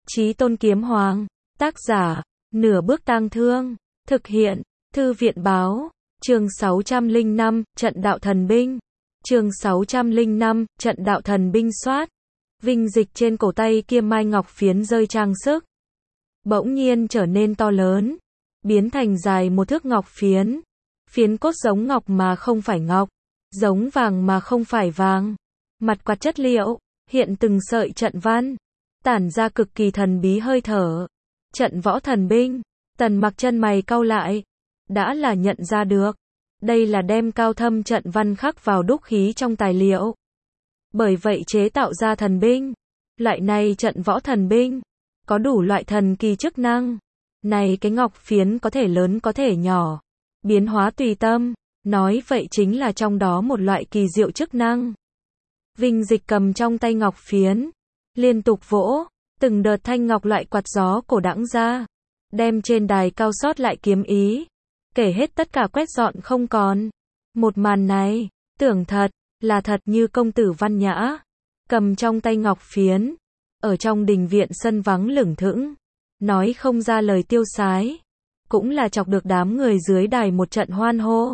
Chí Tôn Kiếm Hoàng, tác giả, Nửa Bước Tang Thương, thực hiện, Thư viện Báo, chương 605, Trận Đạo Thần Binh, chương 605, Trận Đạo Thần Binh soát, vinh dịch trên cổ tay kia mai ngọc phiến rơi trang sức, bỗng nhiên trở nên to lớn, biến thành dài một thước ngọc phiến, phiến cốt giống ngọc mà không phải ngọc, giống vàng mà không phải vàng, mặt quạt chất liệu, hiện từng sợi trận văn, tản ra cực kỳ thần bí hơi thở. Trận võ thần binh, Tần Mặc chân mày cau lại, đã là nhận ra được, đây là đem cao thâm trận văn khắc vào đúc khí trong tài liệu. Bởi vậy chế tạo ra thần binh, loại này trận võ thần binh, có đủ loại thần kỳ chức năng. Này cái ngọc phiến có thể lớn có thể nhỏ, biến hóa tùy tâm, nói vậy chính là trong đó một loại kỳ diệu chức năng. Vinh dịch cầm trong tay ngọc phiến, liên tục vỗ, từng đợt thanh ngọc loại quạt gió cổ đãng ra, đem trên đài cao sót lại kiếm ý, kể hết tất cả quét dọn không còn. Một màn này, tưởng thật, là thật như công tử văn nhã, cầm trong tay ngọc phiến, ở trong đình viện sân vắng lửng thững, nói không ra lời tiêu sái, cũng là chọc được đám người dưới đài một trận hoan hô.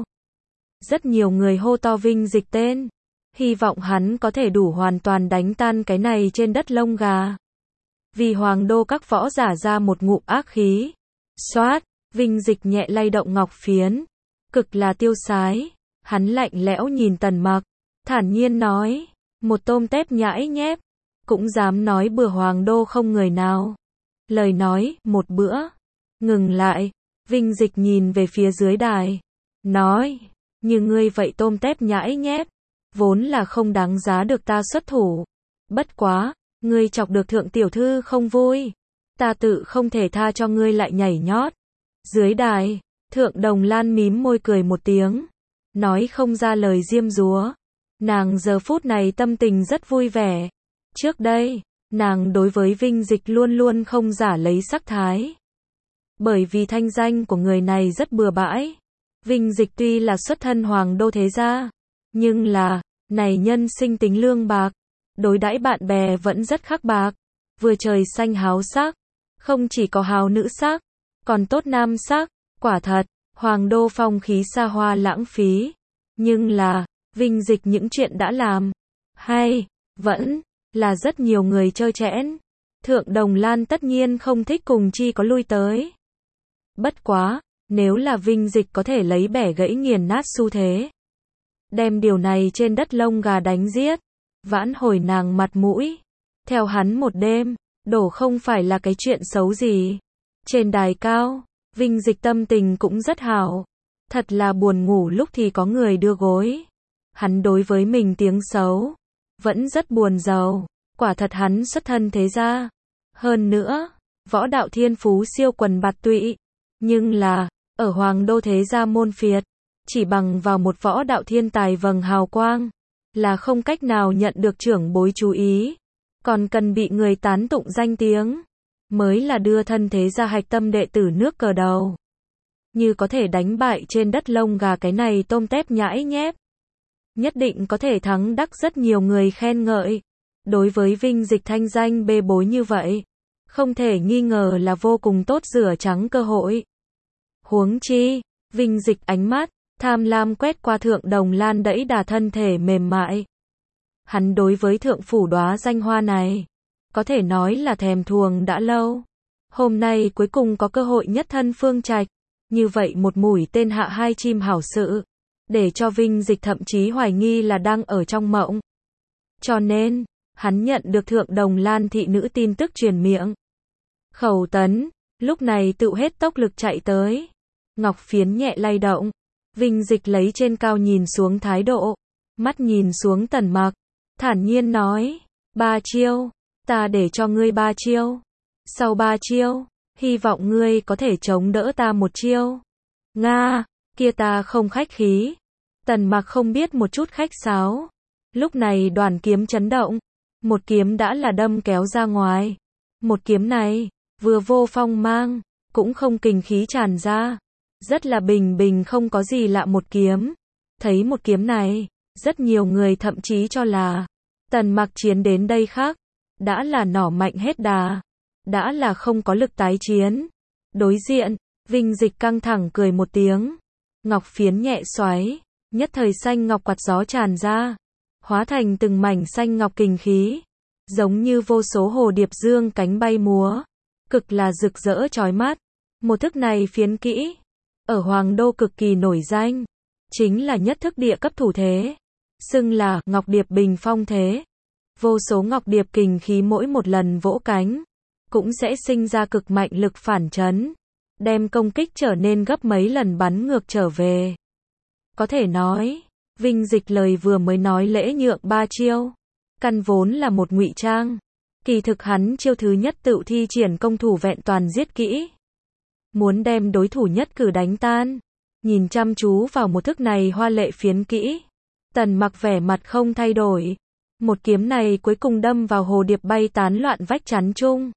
Rất nhiều người hô to vinh dịch tên, hy vọng hắn có thể đủ hoàn toàn đánh tan cái này trên đất lông gà. Vì hoàng đô các võ giả ra một ngụm ác khí. Xoát, vinh dịch nhẹ lay động ngọc phiến, cực là tiêu sái, hắn lạnh lẽo nhìn Tần Mặc, thản nhiên nói, một tôm tép nhãi nhép, cũng dám nói bừa hoàng đô không người nào. Lời nói, một bữa, ngừng lại, vinh dịch nhìn về phía dưới đài, nói, như ngươi vậy tôm tép nhãi nhép, vốn là không đáng giá được ta xuất thủ. Bất quá, ngươi chọc được thượng tiểu thư không vui, ta tự không thể tha cho ngươi lại nhảy nhót. Dưới đài, Thượng Đồng Lan mím môi cười một tiếng, nói không ra lời diêm dúa. Nàng giờ phút này tâm tình rất vui vẻ. Trước đây, nàng đối với vinh dịch luôn luôn không giả lấy sắc thái. Bởi vì thanh danh của người này rất bừa bãi. Vinh dịch tuy là xuất thân hoàng đô thế gia, nhưng là, này nhân sinh tính lương bạc, đối đãi bạn bè vẫn rất khắc bạc, vừa trời xanh háo sắc, không chỉ có háo nữ sắc, còn tốt nam sắc, quả thật, hoàng đô phong khí xa hoa lãng phí, nhưng là, vinh dịch những chuyện đã làm, hay, vẫn, là rất nhiều người chơi chẽn. Thượng Đồng Lan tất nhiên không thích cùng chi có lui tới. Bất quá, nếu là vinh dịch có thể lấy bẻ gãy nghiền nát xu thế, đem điều này trên đất lông gà đánh giết, vãn hồi nàng mặt mũi, theo hắn một đêm, đổ không phải là cái chuyện xấu gì. Trên đài cao, vinh dịch tâm tình cũng rất hảo, thật là buồn ngủ lúc thì có người đưa gối. Hắn đối với mình tiếng xấu, vẫn rất buồn rầu, quả thật hắn xuất thân thế gia. Hơn nữa, võ đạo thiên phú siêu quần bạt tụy, nhưng là, ở hoàng đô thế gia môn phiệt, chỉ bằng vào một võ đạo thiên tài vầng hào quang, là không cách nào nhận được trưởng bối chú ý, còn cần bị người tán tụng danh tiếng, mới là đưa thân thế gia hạch tâm đệ tử nước cờ đầu. Như có thể đánh bại trên đất lông gà cái này tôm tép nhãi nhép, nhất định có thể thắng đắc rất nhiều người khen ngợi. Đối với vinh dịch thanh danh bê bối như vậy, không thể nghi ngờ là vô cùng tốt rửa trắng cơ hội. Huống chi, vinh dịch ánh mắt tham lam quét qua Thượng Đồng Lan đẫy đà thân thể mềm mại. Hắn đối với thượng phủ đóa danh hoa này, có thể nói là thèm thuồng đã lâu. Hôm nay cuối cùng có cơ hội nhất thân phương trạch, như vậy một mũi tên hạ hai chim hảo sự, để cho vinh dịch thậm chí hoài nghi là đang ở trong mộng. Cho nên, hắn nhận được Thượng Đồng Lan thị nữ tin tức truyền miệng. Khẩu Tấn, lúc này tự hết tốc lực chạy tới. Ngọc phiến nhẹ lay động, vinh dịch lấy trên cao nhìn xuống thái độ, mắt nhìn xuống Tần Mặc, thản nhiên nói, 3 chiêu, ta để cho ngươi 3 chiêu. Sau 3 chiêu, hy vọng ngươi có thể chống đỡ ta một chiêu. Nga, kia ta không khách khí. Tần Mặc không biết một chút khách sáo. Lúc này đoàn kiếm chấn động, một kiếm đã là đâm kéo ra ngoài. Một kiếm này, vừa vô phong mang, cũng không kình khí tràn ra. Rất là bình bình không có gì lạ một kiếm. Thấy một kiếm này, rất nhiều người thậm chí cho là Tần Mặc chiến đến đây khác, đã là nỏ mạnh hết đà. đã là không có lực tái chiến. Đối diện, Vinh Dịch căng thẳng cười một tiếng. Ngọc phiến nhẹ xoáy, nhất thời xanh ngọc quạt gió tràn ra, hóa thành từng mảnh xanh ngọc kình khí, giống như vô số hồ điệp dương cánh bay múa, cực là rực rỡ chói mắt. Một thức này phiến kỹ, ở Hoàng Đô cực kỳ nổi danh, chính là nhất thức địa cấp thủ thế, xưng là Ngọc Điệp Bình Phong thế. Vô số ngọc điệp kình khí mỗi một lần vỗ cánh, cũng sẽ sinh ra cực mạnh lực phản chấn, đem công kích trở nên gấp mấy lần bắn ngược trở về. Có thể nói, Vinh Dịch lời vừa mới nói lễ nhượng 3 chiêu, căn vốn là một ngụy trang. Kỳ thực hắn chiêu thứ nhất tự thi triển công thủ vẹn toàn giết kỹ, muốn đem đối thủ nhất cử đánh tan. Nhìn chăm chú vào một thức này hoa lệ phiến kỹ, Tần Mặc vẻ mặt không thay đổi. Một kiếm này cuối cùng đâm vào hồ điệp bay tán loạn vách chắn chung.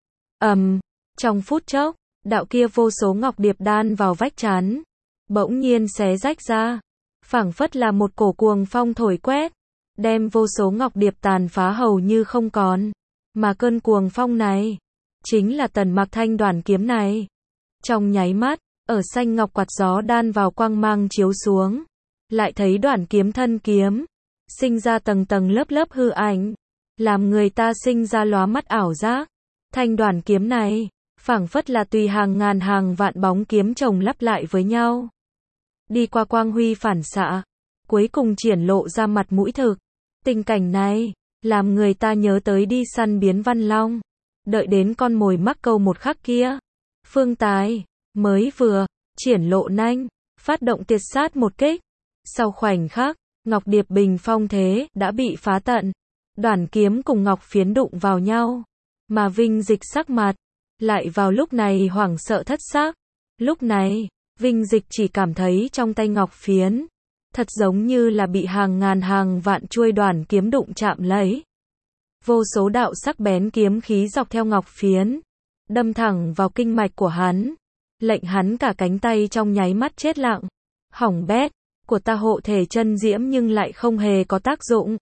Trong phút chốc, đạo kia vô số ngọc điệp đan vào vách chắn, bỗng nhiên xé rách ra, phảng phất là một cổ cuồng phong thổi quét, đem vô số ngọc điệp tàn phá hầu như không còn. Mà cơn cuồng phong này, chính là Tần Mặc thanh đoản kiếm này. Trong nháy mắt, ở xanh ngọc quạt gió đan vào quang mang chiếu xuống, lại thấy đoản kiếm thân kiếm, sinh ra tầng tầng lớp lớp hư ảnh, làm người ta sinh ra lóa mắt ảo giác. Thanh đoản kiếm này, phảng phất là tùy hàng ngàn hàng vạn bóng kiếm chồng lắp lại với nhau, đi qua quang huy phản xạ, cuối cùng triển lộ ra mặt mũi thực. Tình cảnh này, làm người ta nhớ tới đi săn biến văn long, đợi đến con mồi mắc câu một khắc kia, Phương Tài mới vừa triển lộ nanh, phát động tiệt sát một kích. Sau khoảnh khắc, Ngọc Điệp Bình Phong thế đã bị phá tận, đoản kiếm cùng ngọc phiến đụng vào nhau, mà Vinh Dịch sắc mặt lại vào lúc này hoảng sợ thất xác. Lúc này, Vinh Dịch chỉ cảm thấy trong tay ngọc phiến, thật giống như là bị hàng ngàn hàng vạn chuôi đoản kiếm đụng chạm lấy. Vô số đạo sắc bén kiếm khí dọc theo ngọc phiến, đâm thẳng vào kinh mạch của hắn, lệnh hắn cả cánh tay trong nháy mắt chết lặng. Hỏng bét, của ta hộ thể chân diễm nhưng lại không hề có tác dụng.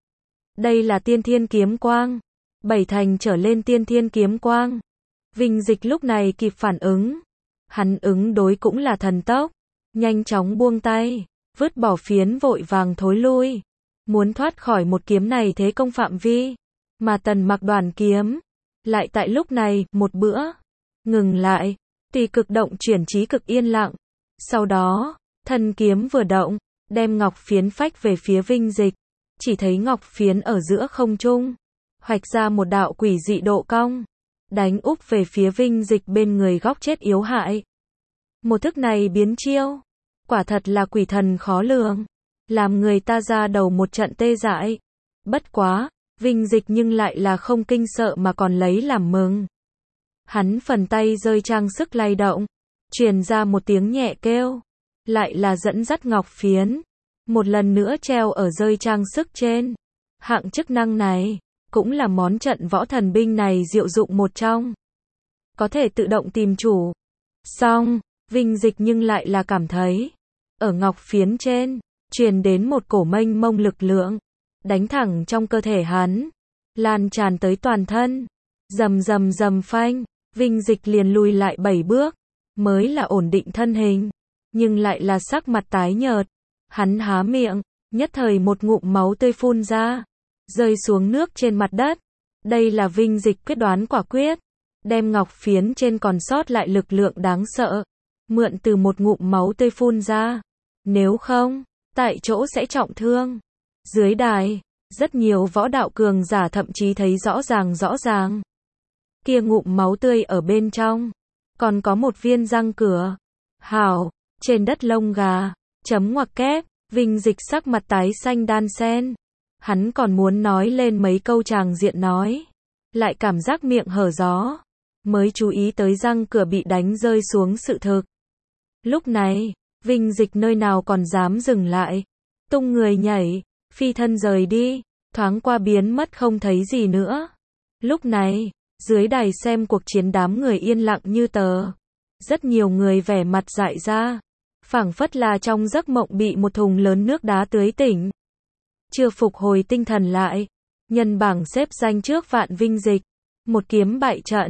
Đây là tiên thiên kiếm quang, 7 thành trở lên tiên thiên kiếm quang. Vinh Dịch lúc này kịp phản ứng, hắn ứng đối cũng là thần tốc, nhanh chóng buông tay, vứt bỏ phiến vội vàng thối lui, muốn thoát khỏi một kiếm này thế công phạm vi. Mà Tần Mặc đoản kiếm, lại tại lúc này, một bữa, ngừng lại, tùy cực động chuyển trí cực yên lặng. Sau đó, thân kiếm vừa động, đem ngọc phiến phách về phía Vinh Dịch, chỉ thấy ngọc phiến ở giữa không trung, hoạch ra một đạo quỷ dị độ cong, đánh úp về phía Vinh Dịch bên người góc chết yếu hại. Một thức này biến chiêu, quả thật là quỷ thần khó lường, làm người ta ra đầu một trận tê dại. Bất quá, Vinh Dịch nhưng lại là không kinh sợ mà còn lấy làm mừng. Hắn phần tay rơi trang sức lay động, truyền ra một tiếng nhẹ kêu, lại là dẫn dắt ngọc phiến, một lần nữa treo ở rơi trang sức trên. Hạng chức năng này, cũng là món trận võ thần binh này diệu dụng một trong. Có thể tự động tìm chủ. Song, Vinh Dịch nhưng lại là cảm thấy, ở ngọc phiến trên, truyền đến một cổ mênh mông lực lượng, đánh thẳng trong cơ thể hắn, lan tràn tới toàn thân. Rầm rầm rầm phanh, Vinh Dịch liền lùi lại 7 bước, mới là ổn định thân hình, nhưng lại là sắc mặt tái nhợt. Hắn há miệng, nhất thời một ngụm máu tươi phun ra, rơi xuống nước trên mặt đất. Đây là Vinh Dịch quyết đoán quả quyết, đem ngọc phiến trên còn sót lại lực lượng đáng sợ, mượn từ một ngụm máu tươi phun ra. Nếu không, tại chỗ sẽ trọng thương. Dưới đài, rất nhiều võ đạo cường giả thậm chí thấy rõ ràng. Kia ngụm máu tươi ở bên trong, còn có một viên răng cửa. Hảo, trên đất lông gà, chấm ngoặc kép, Vinh Dịch sắc mặt tái xanh đan sen. Hắn còn muốn nói lên mấy câu tràng diện nói, lại cảm giác miệng hở gió, mới chú ý tới răng cửa bị đánh rơi xuống sự thực. Lúc này, Vinh Dịch nơi nào còn dám dừng lại, tung người nhảy, phi thân rời đi, thoáng qua biến mất không thấy gì nữa. Lúc này, dưới đài xem cuộc chiến đám người yên lặng như tờ. Rất nhiều người vẻ mặt dại ra, phảng phất là trong giấc mộng bị một thùng lớn nước đá tưới tỉnh. Chưa phục hồi tinh thần lại, nhân bảng xếp danh trước Vạn Vinh Dịch, một kiếm bại trận,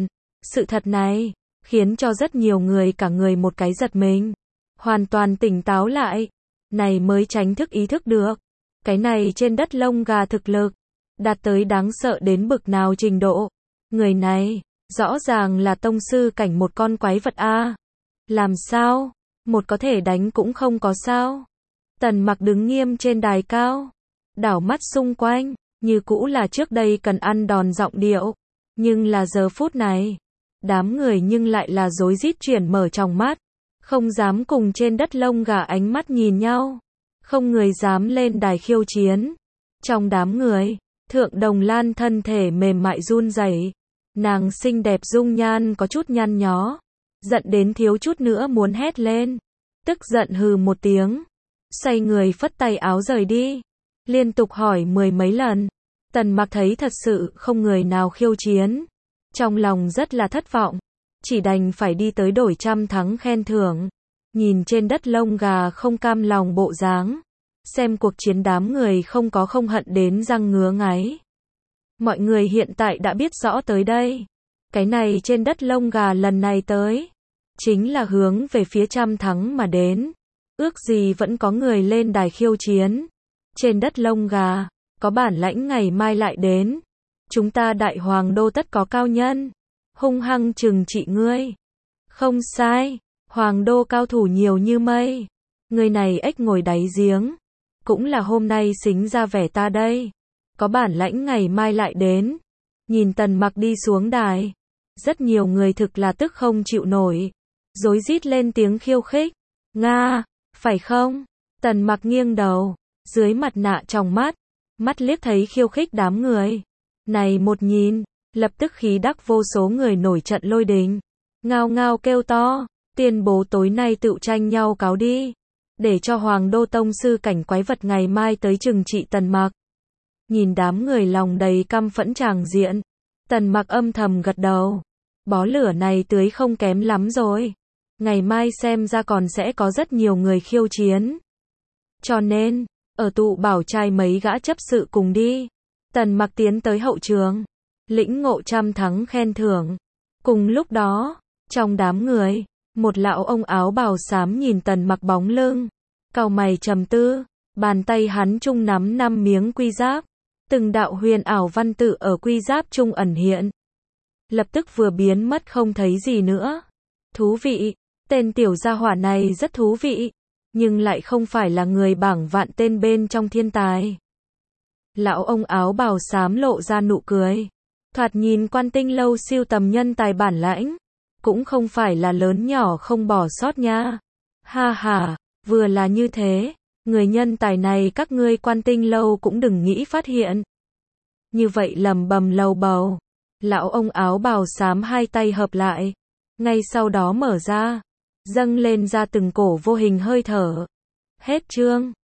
Sự thật này khiến cho rất nhiều người cả người một cái giật mình, hoàn toàn tỉnh táo lại, này mới chính thức ý thức được. Cái này trên đất lông gà thực lực đạt tới đáng sợ đến bực nào trình độ. Người này rõ ràng là tông sư cảnh một con quái vật a. Làm sao? Một có thể đánh cũng không có sao? Tần Mặc đứng nghiêm trên đài cao, đảo mắt xung quanh, như cũ là trước đây cần ăn đòn giọng điệu, nhưng là giờ phút này, đám người nhưng lại là rối rít chuyển mở trong mắt, không dám cùng trên đất lông gà ánh mắt nhìn nhau, không người dám lên đài khiêu chiến. Trong đám người, Thượng Đồng Lan thân thể mềm mại run rẩy, nàng xinh đẹp dung nhan có chút nhăn nhó, giận đến thiếu chút nữa muốn hét lên, tức giận hừ một tiếng, xoay người phất tay áo rời đi, liên tục hỏi mười mấy lần. Tần Mặc thấy thật sự không người nào khiêu chiến, trong lòng rất là thất vọng, chỉ đành phải đi tới đổi trăm thắng khen thưởng. Nhìn trên đất lông gà không cam lòng bộ dáng, xem cuộc chiến đám người không có không hận đến răng ngứa ngáy. Mọi người hiện tại đã biết rõ tới đây, cái này trên đất lông gà lần này tới, chính là hướng về phía trăm thắng mà đến, ước gì vẫn có người lên đài khiêu chiến. Trên đất lông gà, có bản lãnh ngày mai lại đến, chúng ta Đại Hoàng Đô tất có cao nhân, hung hăng trừng trị ngươi. Không sai, Hoàng Đô cao thủ nhiều như mây, người này ếch ngồi đáy giếng, cũng là hôm nay xính ra vẻ ta đây, có bản lãnh ngày mai lại đến. Nhìn Tần Mặc đi xuống đài, rất nhiều người thực là tức không chịu nổi, rối rít lên tiếng khiêu khích. Nga, phải không? Tần Mặc nghiêng đầu, dưới mặt nạ trong mắt liếc thấy khiêu khích đám người. Này một nhìn, lập tức khí đắc vô số người nổi trận lôi đình, ngao ngao kêu to, tuyên bố tối nay tựu tranh nhau cáo đi, để cho Hoàng Đô tông sư cảnh quái vật ngày mai tới trừng trị Tần Mặc. Nhìn đám người lòng đầy căm phẫn tràng diện, Tần Mặc âm thầm gật đầu, bó lửa này tưới không kém lắm rồi, ngày mai xem ra còn sẽ có rất nhiều người khiêu chiến. Cho nên, ở tụ bảo trai mấy gã chấp sự cùng đi. Tần Mặc tiến tới hậu trường, lĩnh ngộ trăm thắng khen thưởng. Cùng lúc đó, trong đám người, một lão ông áo bào xám nhìn Tần Mặc bóng lưng, cau mày trầm tư, bàn tay hắn trung nắm 5 miếng quy giáp, từng đạo huyền ảo văn tự ở quy giáp trung ẩn hiện, lập tức vừa biến mất không thấy gì nữa. Thú vị, tên tiểu gia hỏa này rất thú vị, nhưng lại không phải là người bảng vạn tên bên trong thiên tài. Lão ông áo bào xám lộ ra nụ cười, thoạt nhìn Quan Tinh lâu siêu tầm nhân tài bản lãnh, cũng không phải là lớn nhỏ không bỏ sót nha. Ha ha, vừa là như thế, người nhân tài này các ngươi Quan Tinh lâu cũng đừng nghĩ phát hiện. Như vậy lầm bầm lầu bầu, lão ông áo bào xám hai tay hợp lại, ngay sau đó mở ra, dâng lên ra từng cổ vô hình hơi thở. Hết chương.